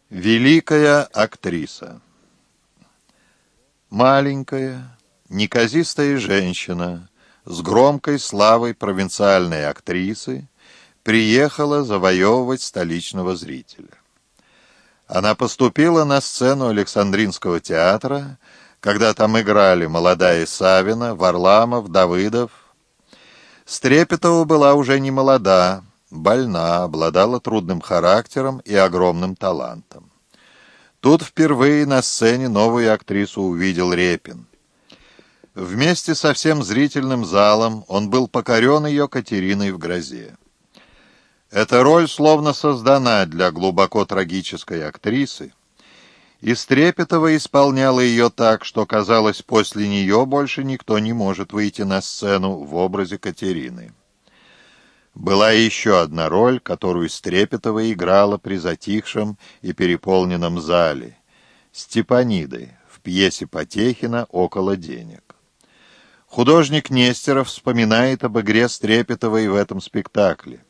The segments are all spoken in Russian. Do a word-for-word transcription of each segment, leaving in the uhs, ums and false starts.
Великая актриса. Маленькая, неказистая женщина с громкой славой провинциальной актрисы приехала завоевывать столичного зрителя. Она поступила на сцену Александринского театра, когда там играли молодая Савина, Варламов, Давыдов. Стрепетова была уже не молода, больна, обладала трудным характером и огромным талантом. Тут впервые на сцене новую актрису увидел Репин. Вместе со всем зрительным залом он был покорен ее Катериной в грозе. Эта роль словно создана для глубоко трагической актрисы, и Стрепетова исполняла ее так, что, казалось, после нее больше никто не может выйти на сцену в образе Катерины. Была еще одна роль, которую Стрепетова играла при затихшем и переполненном зале — Степаниды в пьесе Потехина «Около денег». Художник Нестеров вспоминает об игре Стрепетовой в этом спектакле.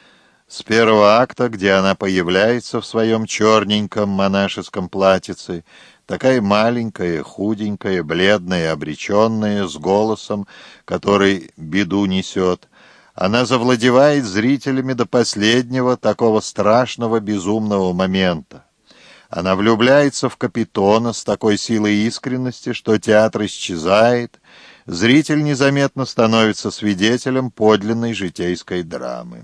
С первого акта, где она появляется в своем черненьком монашеском платьице, такая маленькая, худенькая, бледная, обреченная, с голосом, который беду несет, она завладевает зрителями до последнего такого страшного безумного момента. Она влюбляется в Капитона с такой силой искренности, что театр исчезает, зритель незаметно становится свидетелем подлинной житейской драмы.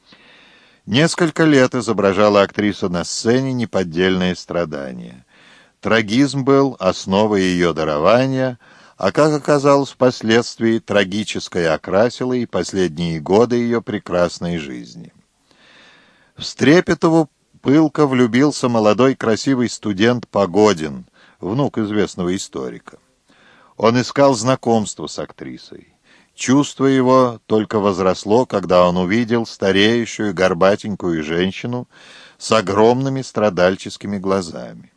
Несколько лет изображала актриса на сцене неподдельное страдание. Трагизм был основой ее дарования, а, как оказалось впоследствии, трагическое окрасило и последние годы ее прекрасной жизни. В Стрепетову пылко влюбился молодой красивый студент Погодин, внук известного историка. Он искал знакомства с актрисой. Чувство его только возросло, когда он увидел стареющую горбатенькую женщину с огромными страдальческими глазами.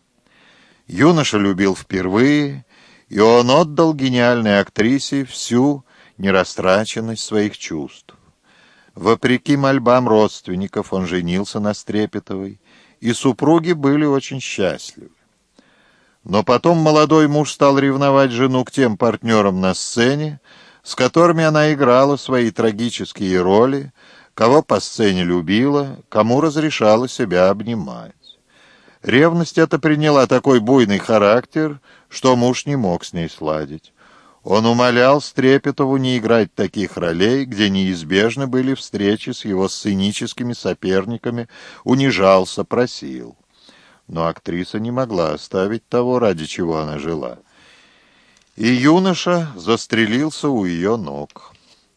Юноша любил впервые, и он отдал гениальной актрисе всю нерастраченность своих чувств. Вопреки мольбам родственников он женился на Стрепетовой, и супруги были очень счастливы. Но потом молодой муж стал ревновать жену к тем партнерам на сцене, с которыми она играла свои трагические роли, кого по сцене любила, кому разрешала себя обнимать. Ревность эта приняла такой буйный характер, что муж не мог с ней сладить. Он умолял Стрепетову не играть таких ролей, где неизбежны были встречи с его сценическими соперниками, унижался, просил. Но актриса не могла оставить того, ради чего она жила. И юноша застрелился у ее ног.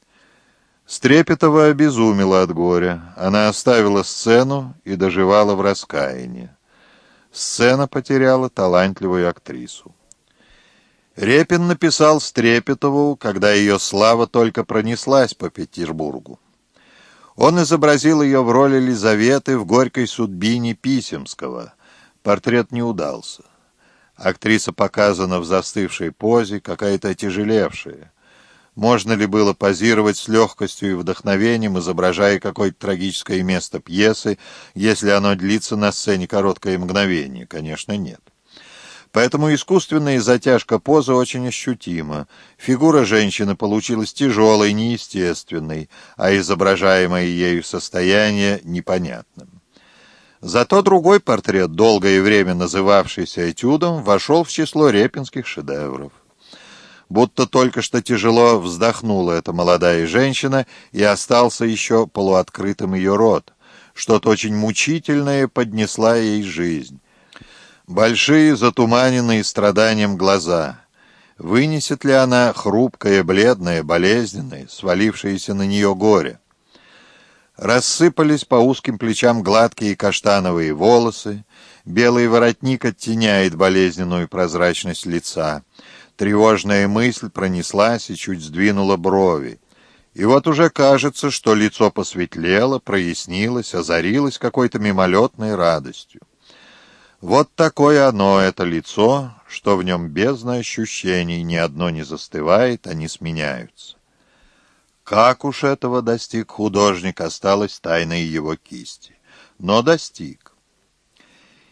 Стрепетова обезумела от горя. Она оставила сцену и доживала в раскаянии. Сцена потеряла талантливую актрису. Репин написал Стрепетову, когда ее слава только пронеслась по Петербургу. Он изобразил ее в роли Лизаветы в «Горькой судьбине» Писемского. Портрет не удался. Актриса показана в застывшей позе, какая-то отяжелевшая. Можно ли было позировать с легкостью и вдохновением, изображая какое-то трагическое место пьесы, если оно длится на сцене короткое мгновение? Конечно, нет. Поэтому искусственная затяжка позы очень ощутима. Фигура женщины получилась тяжелой, неестественной, а изображаемое ею состояние непонятным. Зато другой портрет, долгое время называвшийся этюдом, вошел в число репинских шедевров. Будто только что тяжело вздохнула эта молодая женщина, и остался еще полуоткрытым ее рот. Что-то очень мучительное поднесла ей жизнь. Большие, затуманенные страданием глаза. Вынесет ли она хрупкое, бледное, болезненное, свалившееся на нее горе? Рассыпались по узким плечам гладкие каштановые волосы, белый воротник оттеняет болезненную прозрачность лица. Тревожная мысль пронеслась и чуть сдвинула брови. И вот уже кажется, что лицо посветлело, прояснилось, озарилось какой-то мимолетной радостью. Вот такое оно, это лицо, что в нем бездна ощущений, ни одно не застывает, они сменяются. Как уж этого достиг художник, осталось тайной его кисти. Но достиг.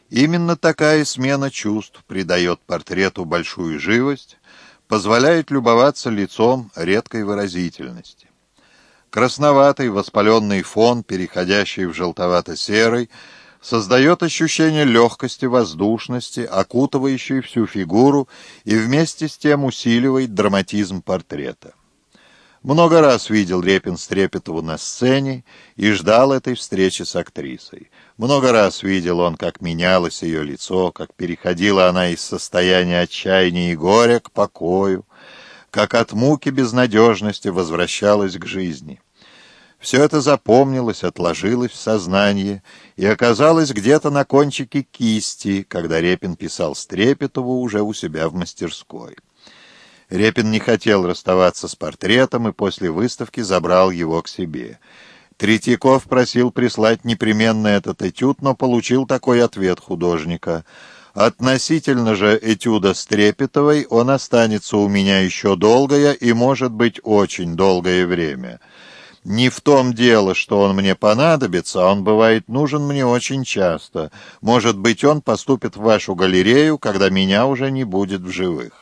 Именно такая смена чувств придает портрету большую живость, позволяет любоваться лицом редкой выразительности. Красноватый воспаленный фон, переходящий в желтовато-серый, создает ощущение легкости, воздушности, окутывающей всю фигуру и вместе с тем усиливает драматизм портрета. Много раз видел Репин Стрепетову на сцене и ждал этой встречи с актрисой. Много раз видел он, как менялось ее лицо, как переходила она из состояния отчаяния и горя к покою, как от муки безнадежности возвращалась к жизни. Все это запомнилось, отложилось в сознании и оказалось где-то на кончике кисти, когда Репин писал Стрепетову уже у себя в мастерской. Репин не хотел расставаться с портретом и после выставки забрал его к себе. Третьяков просил прислать непременно этот этюд, но получил такой ответ художника: «Относительно же этюда Стрепетовой он останется у меня еще долгое и, может быть, очень долгое время. Не в том дело, что он мне понадобится, а он бывает нужен мне очень часто. Может быть, он поступит в вашу галерею, когда меня уже не будет в живых».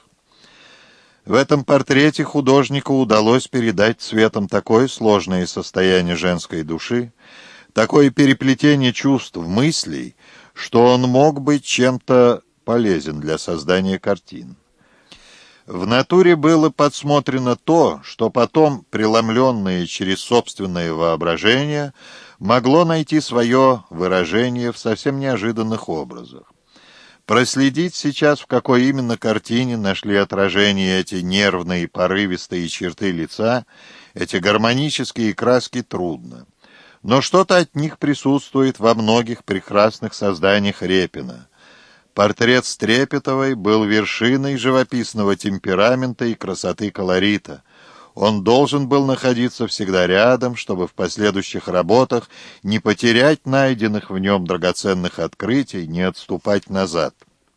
В этом портрете художнику удалось передать цветом такое сложное состояние женской души, такое переплетение чувств, мыслей, что он мог быть чем-то полезен для создания картин. В натуре было подсмотрено то, что потом, преломленное через собственное воображение, могло найти свое выражение в совсем неожиданных образах. Проследить сейчас, в какой именно картине нашли отражение эти нервные, порывистые черты лица, эти гармонические краски, трудно. Но что-то от них присутствует во многих прекрасных созданиях Репина. Портрет Стрепетовой был вершиной живописного темперамента и красоты колорита. Он должен был находиться всегда рядом, чтобы в последующих работах не потерять найденных в нем драгоценных открытий, не отступать назад.